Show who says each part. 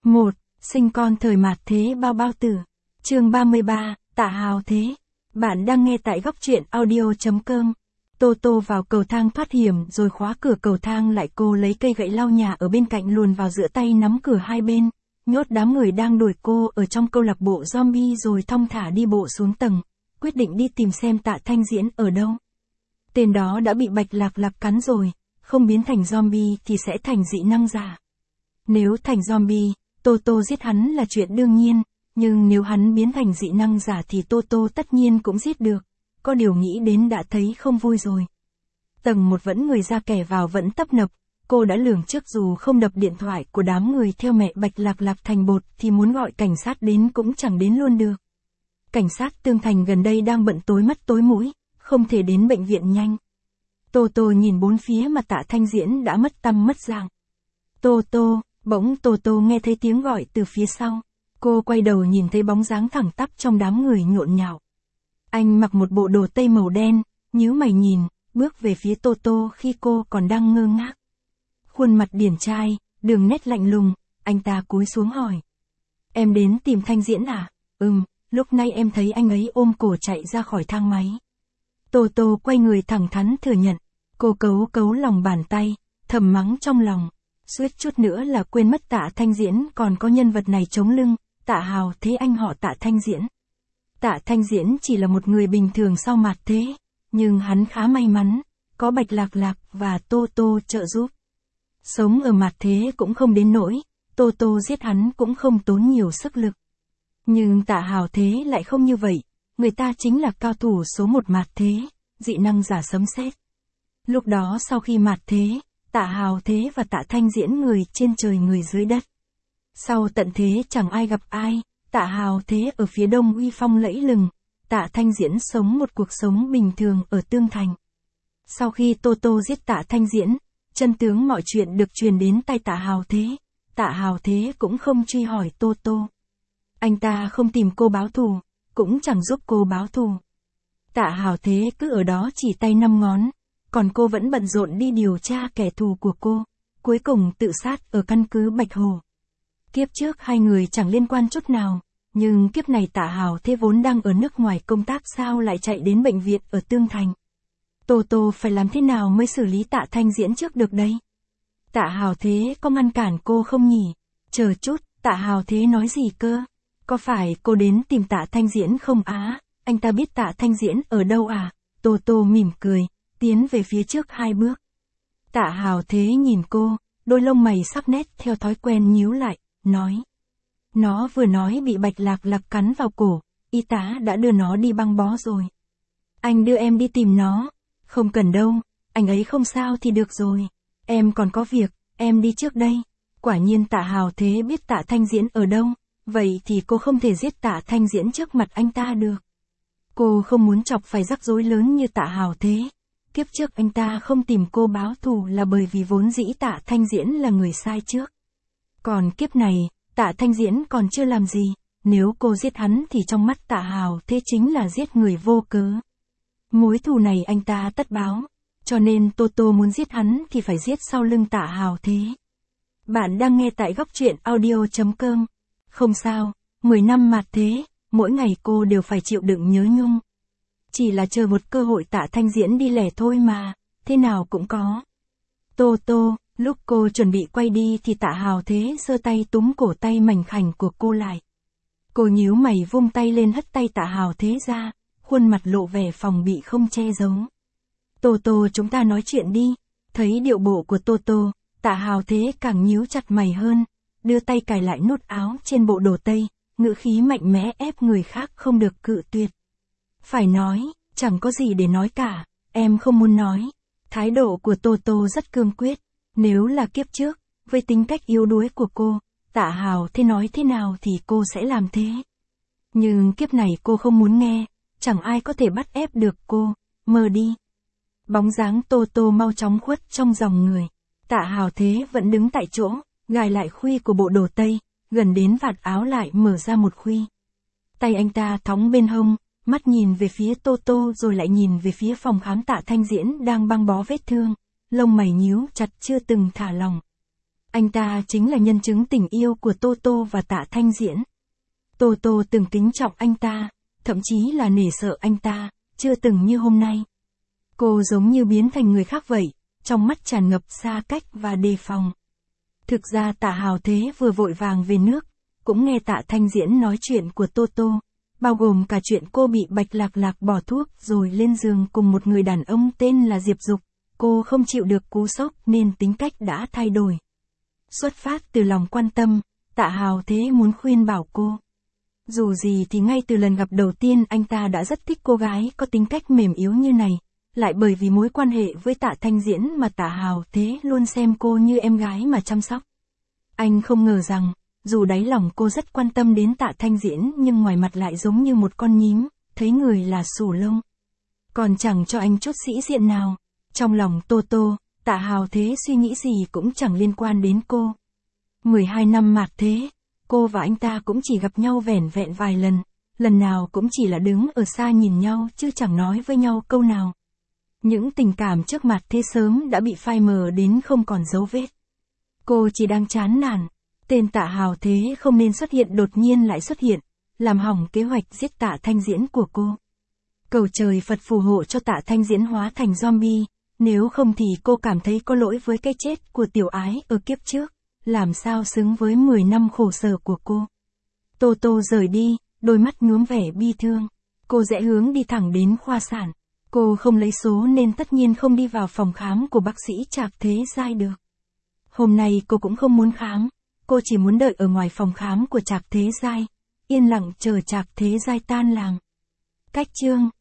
Speaker 1: 1. Sinh con thời mạt thế bao bao tử. Chương 33, Tạ Hào Thế. Bạn đang nghe tại góc truyện audio.com. Tô Tô vào cầu thang thoát hiểm rồi khóa cửa cầu thang lại, cô lấy cây gậy lau nhà ở bên cạnh luồn vào giữa tay nắm cửa hai bên, nhốt đám người đang đuổi cô ở trong câu lạc bộ zombie rồi thong thả đi bộ xuống tầng, quyết định đi tìm xem Tạ Thanh Diễn ở đâu. Tên đó đã bị Bạch Lạc Lạc cắn rồi, không biến thành zombie thì sẽ thành dị năng giả. Nếu thành zombie, Tô Tô giết hắn là chuyện đương nhiên, nhưng nếu hắn biến thành dị năng giả thì Tô Tô tất nhiên cũng giết được. Có điều nghĩ đến đã thấy không vui rồi. Tầng 1 vẫn người ra kẻ vào vẫn tấp nập, cô đã lường trước dù không đập điện thoại của đám người theo mẹ Bạch Lạc Lạc thành bột thì muốn gọi cảnh sát đến cũng chẳng đến luôn được. Cảnh sát Tương Thành gần đây đang bận tối mắt tối mũi, không thể đến bệnh viện nhanh. Tô Tô nhìn bốn phía mà Tạ Thanh Diễn đã mất tăm mất dạng. Tô Tô, bỗng Tô Tô nghe thấy tiếng gọi từ phía sau. Cô quay đầu nhìn thấy bóng dáng thẳng tắp trong đám người nhộn nhạo. Anh mặc một bộ đồ tây màu đen, nhíu mày nhìn, bước về phía Tô Tô khi cô còn đang ngơ ngác. Khuôn mặt điển trai, đường nét lạnh lùng, anh ta cúi xuống hỏi. Em đến tìm Thanh Diễn à? Lúc nay em thấy anh ấy ôm cổ chạy ra khỏi thang máy. Tô Tô quay người thẳng thắn thừa nhận, cô cấu cấu lòng bàn tay, thầm mắng trong lòng. Suýt chút nữa là quên mất Tạ Thanh Diễn còn có nhân vật này chống lưng, Tạ Hào Thế, anh họ Tạ Thanh Diễn. Tạ Thanh Diễn chỉ là một người bình thường sau mạt thế, nhưng hắn khá may mắn, có Bạch Lạc Lạc và Tô Tô trợ giúp. Sống ở mạt thế cũng không đến nỗi, Tô Tô giết hắn cũng không tốn nhiều sức lực. Nhưng Tạ Hào Thế lại không như vậy, người ta chính là cao thủ số 1 mạt thế, dị năng giả sấm sét. Lúc đó sau khi mạt thế, Tạ Hào Thế và Tạ Thanh Diễn người trên trời người dưới đất. Sau tận thế chẳng ai gặp ai, Tạ Hào Thế ở phía đông uy phong lẫy lừng, Tạ Thanh Diễn sống một cuộc sống bình thường ở Tương Thành. Sau khi Tô Tô giết Tạ Thanh Diễn, chân tướng mọi chuyện được truyền đến tai Tạ Hào Thế. Tạ Hào Thế cũng không truy hỏi Tô Tô. Anh ta không tìm cô báo thù, cũng chẳng giúp cô báo thù. Tạ Hào Thế cứ ở đó chỉ tay 5 ngón, còn cô vẫn bận rộn đi điều tra kẻ thù của cô, cuối cùng tự sát ở căn cứ Bạch Hồ. Kiếp trước hai người chẳng liên quan chút nào, nhưng kiếp này Tạ Hào Thế vốn đang ở nước ngoài công tác sao lại chạy đến bệnh viện ở Tương Thành. Tô Tô phải làm thế nào mới xử lý Tạ Thanh Diễn trước được đây? Tạ Hào Thế có ngăn cản cô không nhỉ? Chờ chút, Tạ Hào Thế nói gì cơ? Có phải cô đến tìm Tạ Thanh Diễn không á? Anh ta biết Tạ Thanh Diễn ở đâu à? Tô Tô mỉm cười, tiến về phía trước 2 bước. Tạ Hào Thế nhìn cô, đôi lông mày sắc nét theo thói quen nhíu lại, nói. Nó vừa nói bị Bạch Lạc Lạc cắn vào cổ, y tá đã đưa nó đi băng bó rồi. Anh đưa em đi tìm nó. Không cần đâu, anh ấy không sao thì được rồi. Em còn có việc, em đi trước đây. Quả nhiên Tạ Hào Thế biết Tạ Thanh Diễn ở đâu, vậy thì cô không thể giết Tạ Thanh Diễn trước mặt anh ta được. Cô không muốn chọc phải rắc rối lớn như Tạ Hào Thế. Kiếp trước anh ta không tìm cô báo thù là bởi vì vốn dĩ Tạ Thanh Diễn là người sai trước. Còn kiếp này, Tạ Thanh Diễn còn chưa làm gì, nếu cô giết hắn thì trong mắt Tạ Hào Thế chính là giết người vô cớ. Mối thù này anh ta tất báo, cho nên Tô Tô muốn giết hắn thì phải giết sau lưng Tạ Hào Thế. Bạn đang nghe tại góc truyện audio.com. Không sao, 10 năm mạt thế, mỗi ngày cô đều phải chịu đựng nhớ nhung. Chỉ là chờ một cơ hội Tạ Thanh Diễn đi lẻ thôi mà, thế nào cũng có. Tô Tô, lúc cô chuẩn bị quay đi thì Tạ Hào Thế giơ tay túm cổ tay mảnh khảnh của cô lại. Cô nhíu mày vung tay lên hất tay Tạ Hào Thế ra, khuôn mặt lộ vẻ phòng bị không che giấu. Tô Tô, chúng ta nói chuyện đi. Thấy điệu bộ của Tô Tô, Tạ Hào Thế càng nhíu chặt mày hơn, đưa tay cài lại nút áo trên bộ đồ tây, ngữ khí mạnh mẽ ép người khác không được cự tuyệt. Phải nói, chẳng có gì để nói cả, em không muốn nói. Thái độ của Tô Tô rất cương quyết, nếu là kiếp trước, với tính cách yếu đuối của cô, Tạ Hào Thế nói thế nào thì cô sẽ làm thế. Nhưng kiếp này cô không muốn nghe, chẳng ai có thể bắt ép được cô, mơ đi. Bóng dáng Tô Tô mau chóng khuất trong dòng người. Tạ Hào Thế vẫn đứng tại chỗ, gài lại khuy của bộ đồ tây, gần đến vạt áo lại mở ra một khuy. Tay anh ta thõng bên hông, mắt nhìn về phía Tô Tô rồi lại nhìn về phía phòng khám Tạ Thanh Diễn đang băng bó vết thương, lông mày nhíu chặt chưa từng thả lỏng. Anh ta chính là nhân chứng tình yêu của Tô Tô và Tạ Thanh Diễn. Tô Tô từng kính trọng anh ta, thậm chí là nể sợ anh ta, chưa từng như hôm nay. Cô giống như biến thành người khác vậy, trong mắt tràn ngập xa cách và đề phòng. Thực ra Tạ Hào Thế vừa vội vàng về nước, cũng nghe Tạ Thanh Diễn nói chuyện của Tô Tô, bao gồm cả chuyện cô bị Bạch Lạc Lạc bỏ thuốc rồi lên giường cùng một người đàn ông tên là Diệp Dục. Cô không chịu được cú sốc nên tính cách đã thay đổi. Xuất phát từ lòng quan tâm, Tạ Hào Thế muốn khuyên bảo cô. Dù gì thì ngay từ lần gặp đầu tiên anh ta đã rất thích cô gái có tính cách mềm yếu như này, lại bởi vì mối quan hệ với Tạ Thanh Diễn mà Tạ Hào Thế luôn xem cô như em gái mà chăm sóc. Anh không ngờ rằng, dù đáy lòng cô rất quan tâm đến Tạ Thanh Diễn nhưng ngoài mặt lại giống như một con nhím, thấy người là xù lông. Còn chẳng cho anh chút sĩ diện nào. Trong lòng Tô Tô, Tạ Hào Thế suy nghĩ gì cũng chẳng liên quan đến cô. 12 năm mạt thế, cô và anh ta cũng chỉ gặp nhau vẻn vẹn vài lần nào cũng chỉ là đứng ở xa nhìn nhau chứ chẳng nói với nhau câu nào. Những tình cảm trước mặt thế sớm đã bị phai mờ đến không còn dấu vết. Cô chỉ đang chán nản, tên Tạ Hào Thế không nên xuất hiện đột nhiên lại xuất hiện, làm hỏng kế hoạch giết Tạ Thanh Diễn của cô. Cầu trời Phật phù hộ cho Tạ Thanh Diễn hóa thành zombie, nếu không thì cô cảm thấy có lỗi với cái chết của tiểu ái ở kiếp trước, làm sao xứng với 10 năm khổ sở của cô. Tô Tô rời đi, đôi mắt nhuốm vẻ bi thương. Cô rẽ hướng đi thẳng đến khoa sản. Cô không lấy số nên tất nhiên không đi vào phòng khám của bác sĩ Trạc Thế Giai được. Hôm nay cô cũng không muốn khám, cô chỉ muốn đợi ở ngoài phòng khám của Trạc Thế Giai, yên lặng chờ Trạc Thế Giai tan làm. Cách chương